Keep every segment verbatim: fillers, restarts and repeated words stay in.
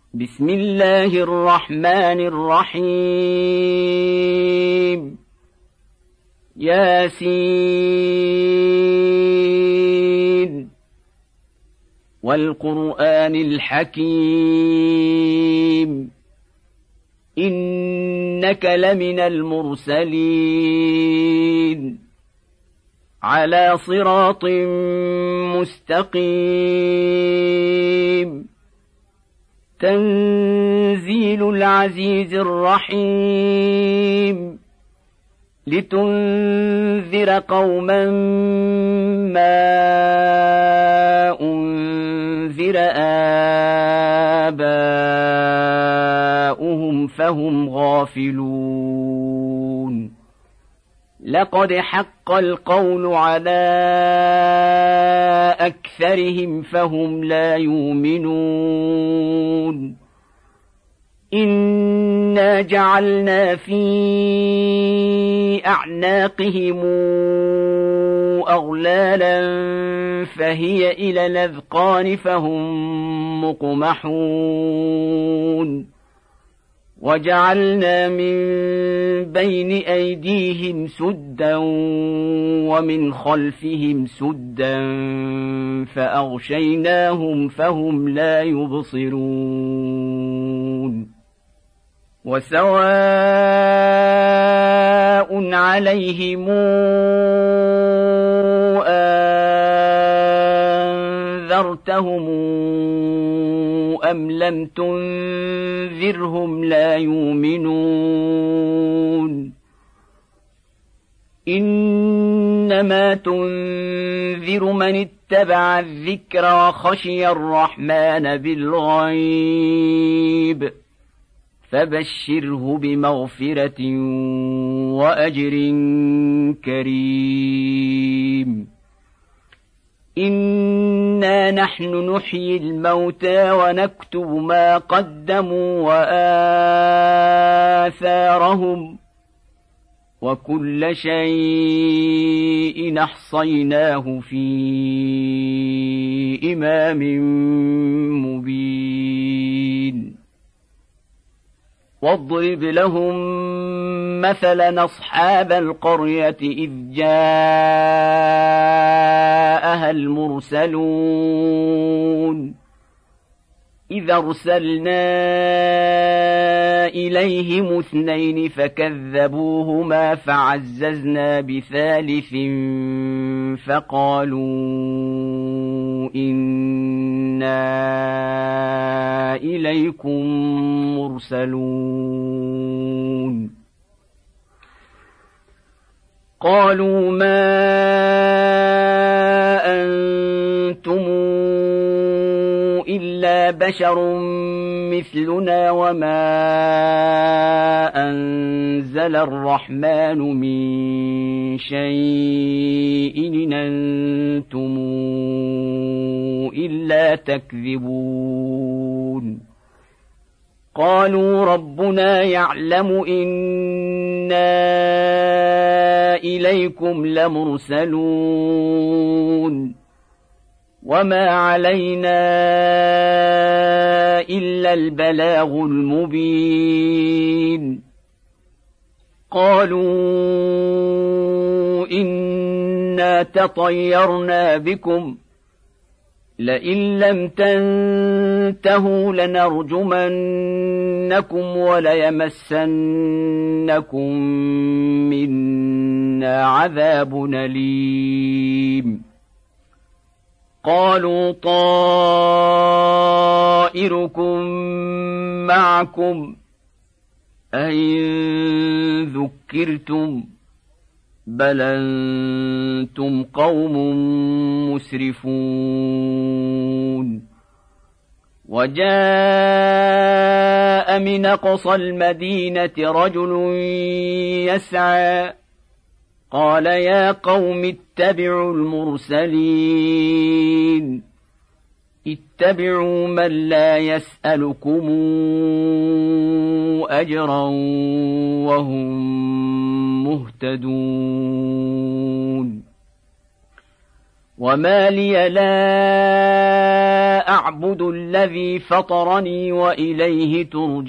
بسم الله الرحمن الرحيم ياسين والقرآن الحكيم إنك لمن المرسلين على صراط مستقيم تنزيل العزيز الرحيم لتنذر قوما ما أنذر آباؤهم فهم غافلون لقد حق القول على أكثرهم فهم لا يؤمنون إنا جعلنا في أعناقهم أغلالا فهي إلى الأذقان فهم مقمحون وجعلنا من بين أيديهم سدا ومن خلفهم سدا فأغشيناهم فهم لا يبصرون وسواء عليهم أنذرتهم أم لم تنذرهم لا يؤمنون إنما تنذر من اتبع الذكر وخشي الرحمن بالغيب فبشره بمغفرة وأجر كريم إنا نحن نحيي الموتى ونكتب ما قدموا وآثارهم وكل شيء أحصيناه في إمام مبين واضرب لهم مثلا أصحاب القرية إذ جاءها المرسلون إذ أرسلنا إليهم اثنين فكذبوهما فعززنا بثالث فقالوا إنا إليكم مرسلون قالوا ما أنتم إلا بشر مثلنا وما أنزل الرحمن من شيء إن أنتم إلا تكذبون قالوا ربنا يعلم إنا إليكم لمرسلون وما علينا إلا البلاغ المبين قالوا إنا تطيرنا بكم لئن لم تنتهوا لنرجمنكم وليمسنكم منا عذاب أليم قالوا طائركم معكم أئن ذكرتم بل أنتم قوم مسرفون وجاء من أقصى المدينة رجل يسعى قال يا قوم اتبعوا المرسلين اتبعوا من لا يسألكم أجرا وهم مهتدون وما لي لا أعبد الذي فطرني وإليه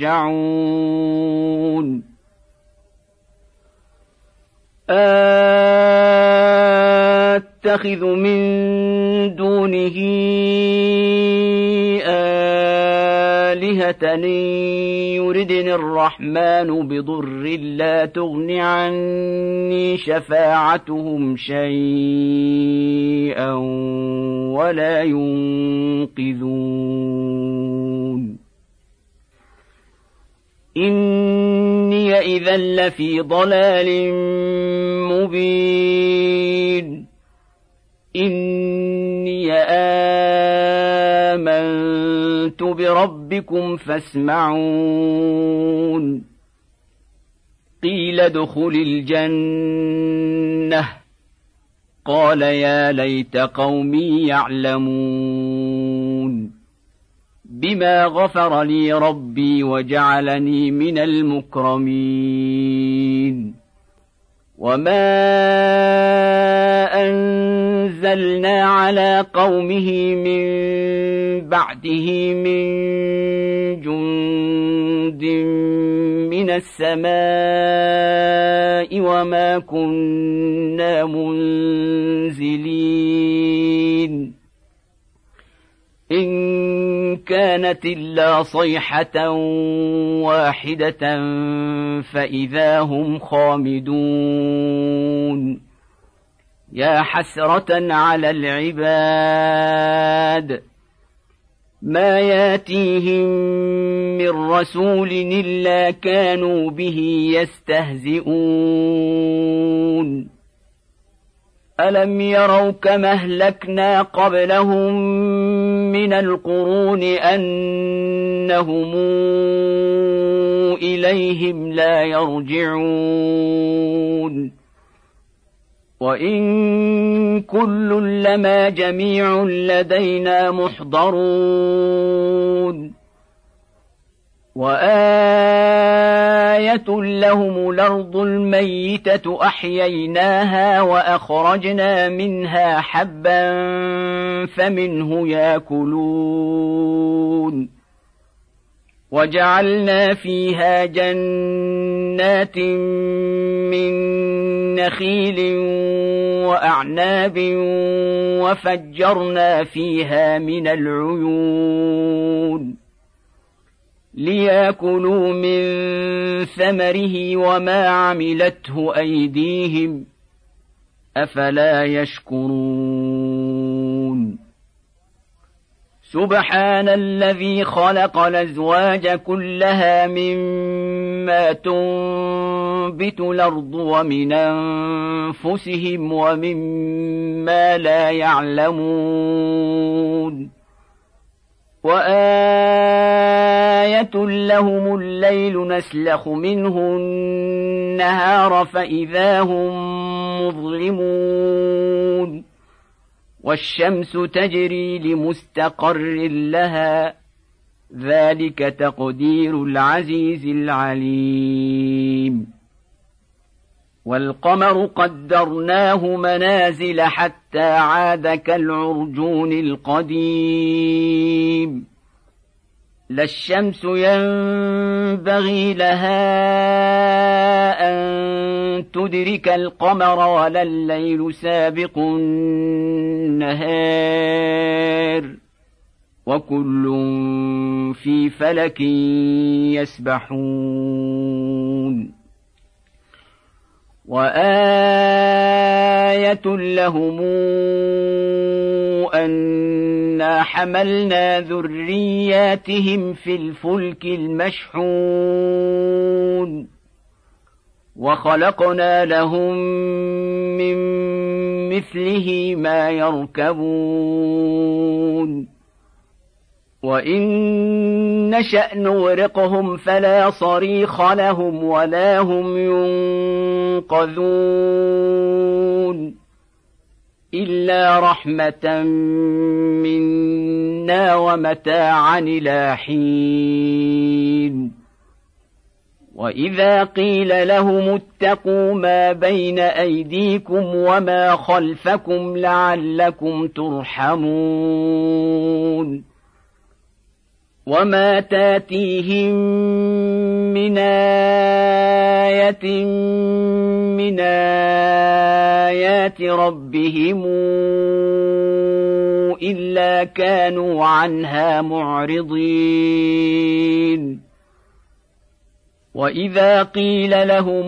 ترجعون أتخذ من دونه آلهة يردني الرحمن بضر لا تغن عني شفاعتهم شيئا ولا ينقذون إني إذا لفي ضلال مبين إني آمنت بربكم فاسمعون قيل ادخل الجنة قال يا ليت قومي يعلمون بما غفر لي ربي وجعلني من المكرمين وما أنزلنا على قومه من بعده من جند من السماء وما كنا منزلين إن كانت إلا صيحة واحدة فإذا هم خامدون يا حسرة على العباد ما ياتيهم من رسول إلا كانوا به يستهزئون ألم يروا كما أهلكنا قبلهم من القرون أنهم إليهم لا يرجعون وإن كل لما جميع لدينا محضرون وآية لهم الأرض الميتة أحييناها وأخرجنا منها حبا فمنه يأكلون وجعلنا فيها جنات من نخيل وأعناب وفجرنا فيها من العيون ليأكلوا من ثمره وما عملته أيديهم أفلا يشكرون سبحان الذي خلق الأزواج كلها مما تنبت الأرض ومن أنفسهم ومما لا يعلمون وآية لهم الليل نسلخ منه النهار فإذا هم مظلمون والشمس تجري لمستقر لها ذلك تقدير العزيز العليم والقمر قدرناه منازل حتى عاد كالعرجون القديم لا الشمس ينبغي لها أن تدرك القمر ولا الليل سابق النهار وكل في فلك يسبحون وآية لهم أنا حملنا ذرياتهم في الفلك المشحون وخلقنا لهم من مثله ما يركبون وإن نشأ نغرقهم فلا صريخ لهم ولا هم ينقذون إلا رحمة منا ومتاعا إلى حين وإذا قيل لهم اتقوا ما بين أيديكم وما خلفكم لعلكم ترحمون وما تاتيهم من آية من آيات ربهم إلا كانوا عنها معرضين وإذا قيل لهم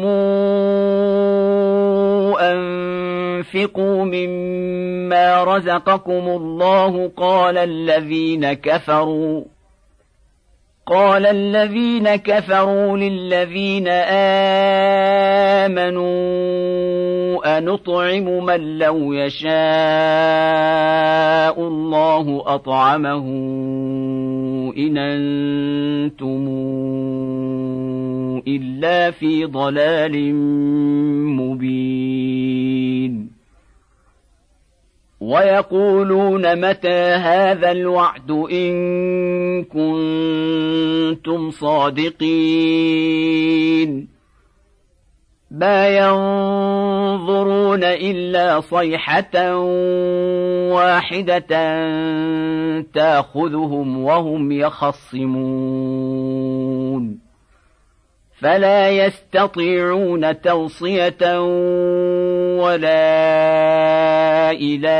أنفقوا مما رزقكم الله قال الذين كفروا قال الذين كفروا للذين آمنوا أنطعم من لو يشاء الله أطعمه إن أنتم إلا في ضلال مبين ويقولون متى هذا الوعد إن كنتم صادقين ما ينظرون إلا صيحة واحدة تأخذهم وهم يخصمون فلا يستطيعون توصية ولا إلى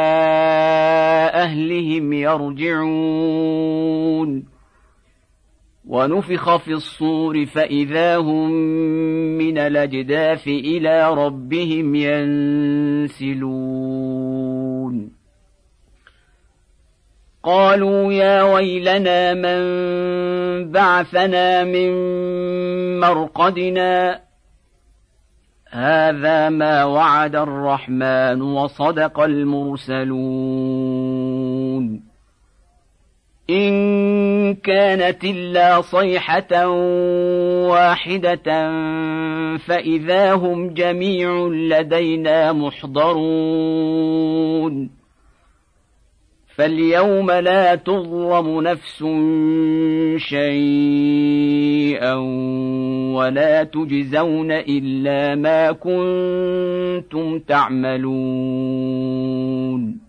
أهلهم يرجعون ونفخ في الصور فإذا هم من الأجداث إلى ربهم ينسلون قالوا يا ويلنا من بعثنا من مرقدنا هذا ما وعد الرحمن وصدق المرسلون إن كانت إلا صيحة واحدة فإذا هم جميع لدينا محضرون فاليوم لا تظلم نفس شيئا ولا تجزون إلا ما كنتم تعملون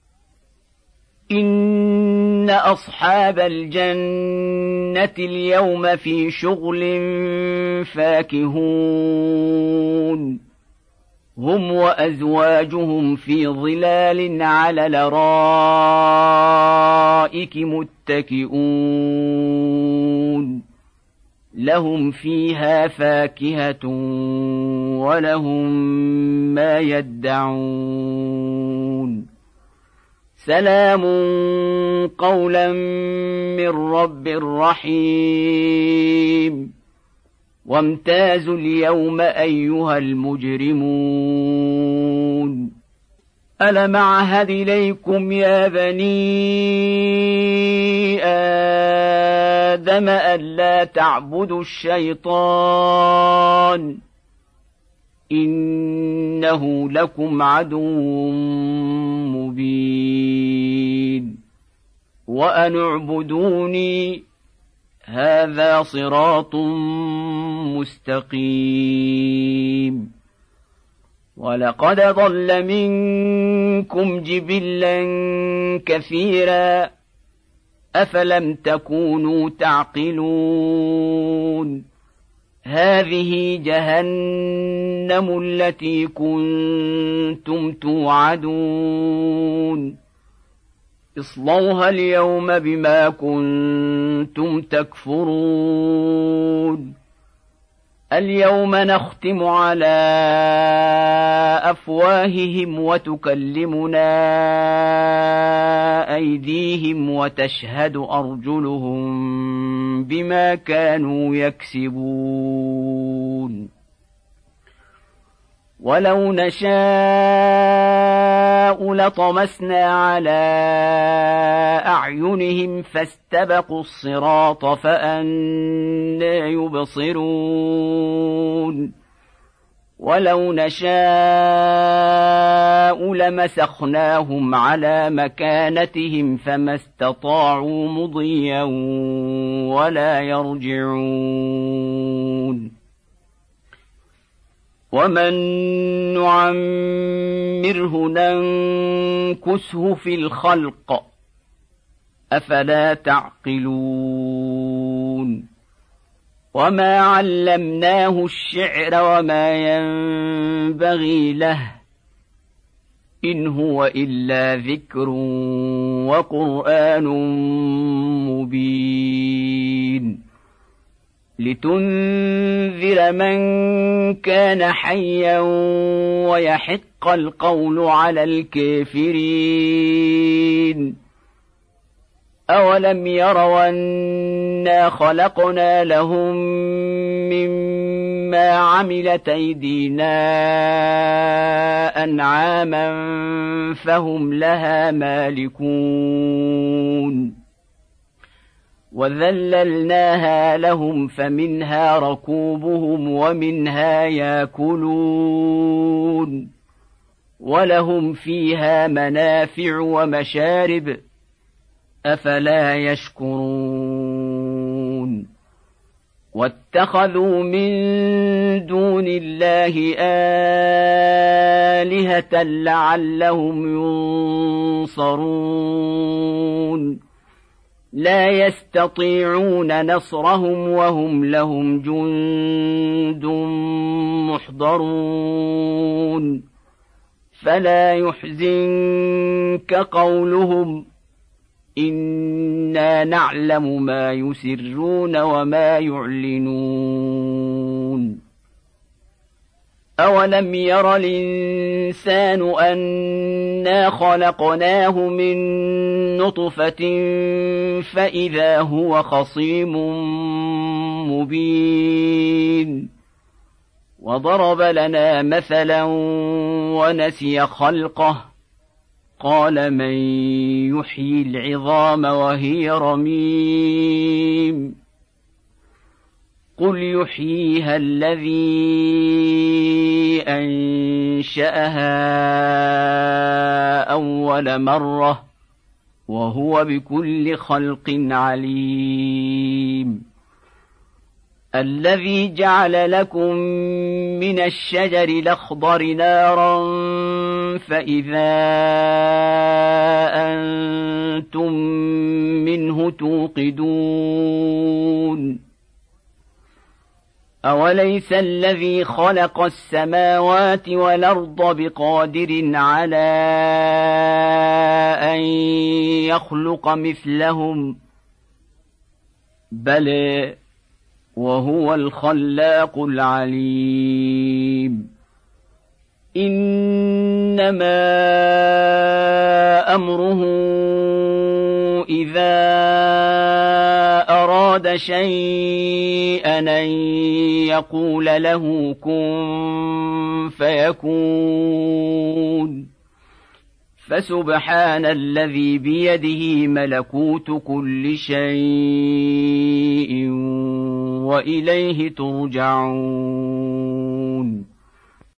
إن أصحاب الجنة اليوم في شغل فاكهون هم وأزواجهم في ظلال على الأرائك متكئون لهم فيها فاكهة ولهم ما يدعون سلام قولا من رب رحيم وامتازوا اليوم أيها المجرمون ألم أعهد إليكم يا بني آدم ألا تعبدوا الشيطان إنه لكم عدو مبين وأن اعبدوني هذا صراط مستقيم ولقد ضل منكم جبلا كثيرا أفلم تكونوا تعقلون هذه جهنم التي كنتم توعدون اصلوها اليوم بما كنتم تكفرون اليوم نختم على أفواههم وتكلمنا أيديهم وتشهد أرجلهم بما كانوا يكسبون ولو نشاء لطمسنا على أعينهم فاستبقوا الصراط فأنى يبصرون ولو نشاء لمسخناهم على مكانتهم فما استطاعوا مضيا ولا يرجعون ومن نعمره ننكسه في الخلق أفلا تعقلون وما علمناه الشعر وما ينبغي له إن هو إلا ذكر وقرآن مبين لتنذر من كان حيا ويحق القول على الكافرين أولم يروا أنا خلقنا لهم مما عملت أيدينا أنعاما فهم لها مالكون وذللناها لهم فمنها ركوبهم ومنها ياكلون ولهم فيها منافع ومشارب أفلا يشكرون واتخذوا من دون الله آلهة لعلهم ينصرون لا يستطيعون نصرهم وهم لهم جند محضرون فلا يحزنك قولهم إنا نعلم ما يسرون وما يعلنون أولم ير الإنسان أنا خلقناه من نطفة فإذا هو خصيم مبين وضرب لنا مثلا ونسي خلقه قال من يحيي العظام وهي رميم قل يحييها الذي أنشأها أول مرة وهو بكل خلق عليم الذي جعل لكم من الشجر الأخضر نارا فإذا أنتم منه توقدون أوليس الذي خلق السماوات والأرض بقادر على أن يخلق مثلهم بلى وهو الخلاق العليم إنما أمره إذا أراد شيئا أن يقول له كن فيكون فسبحان الذي بيده ملكوت كل شيء وإليه ترجعون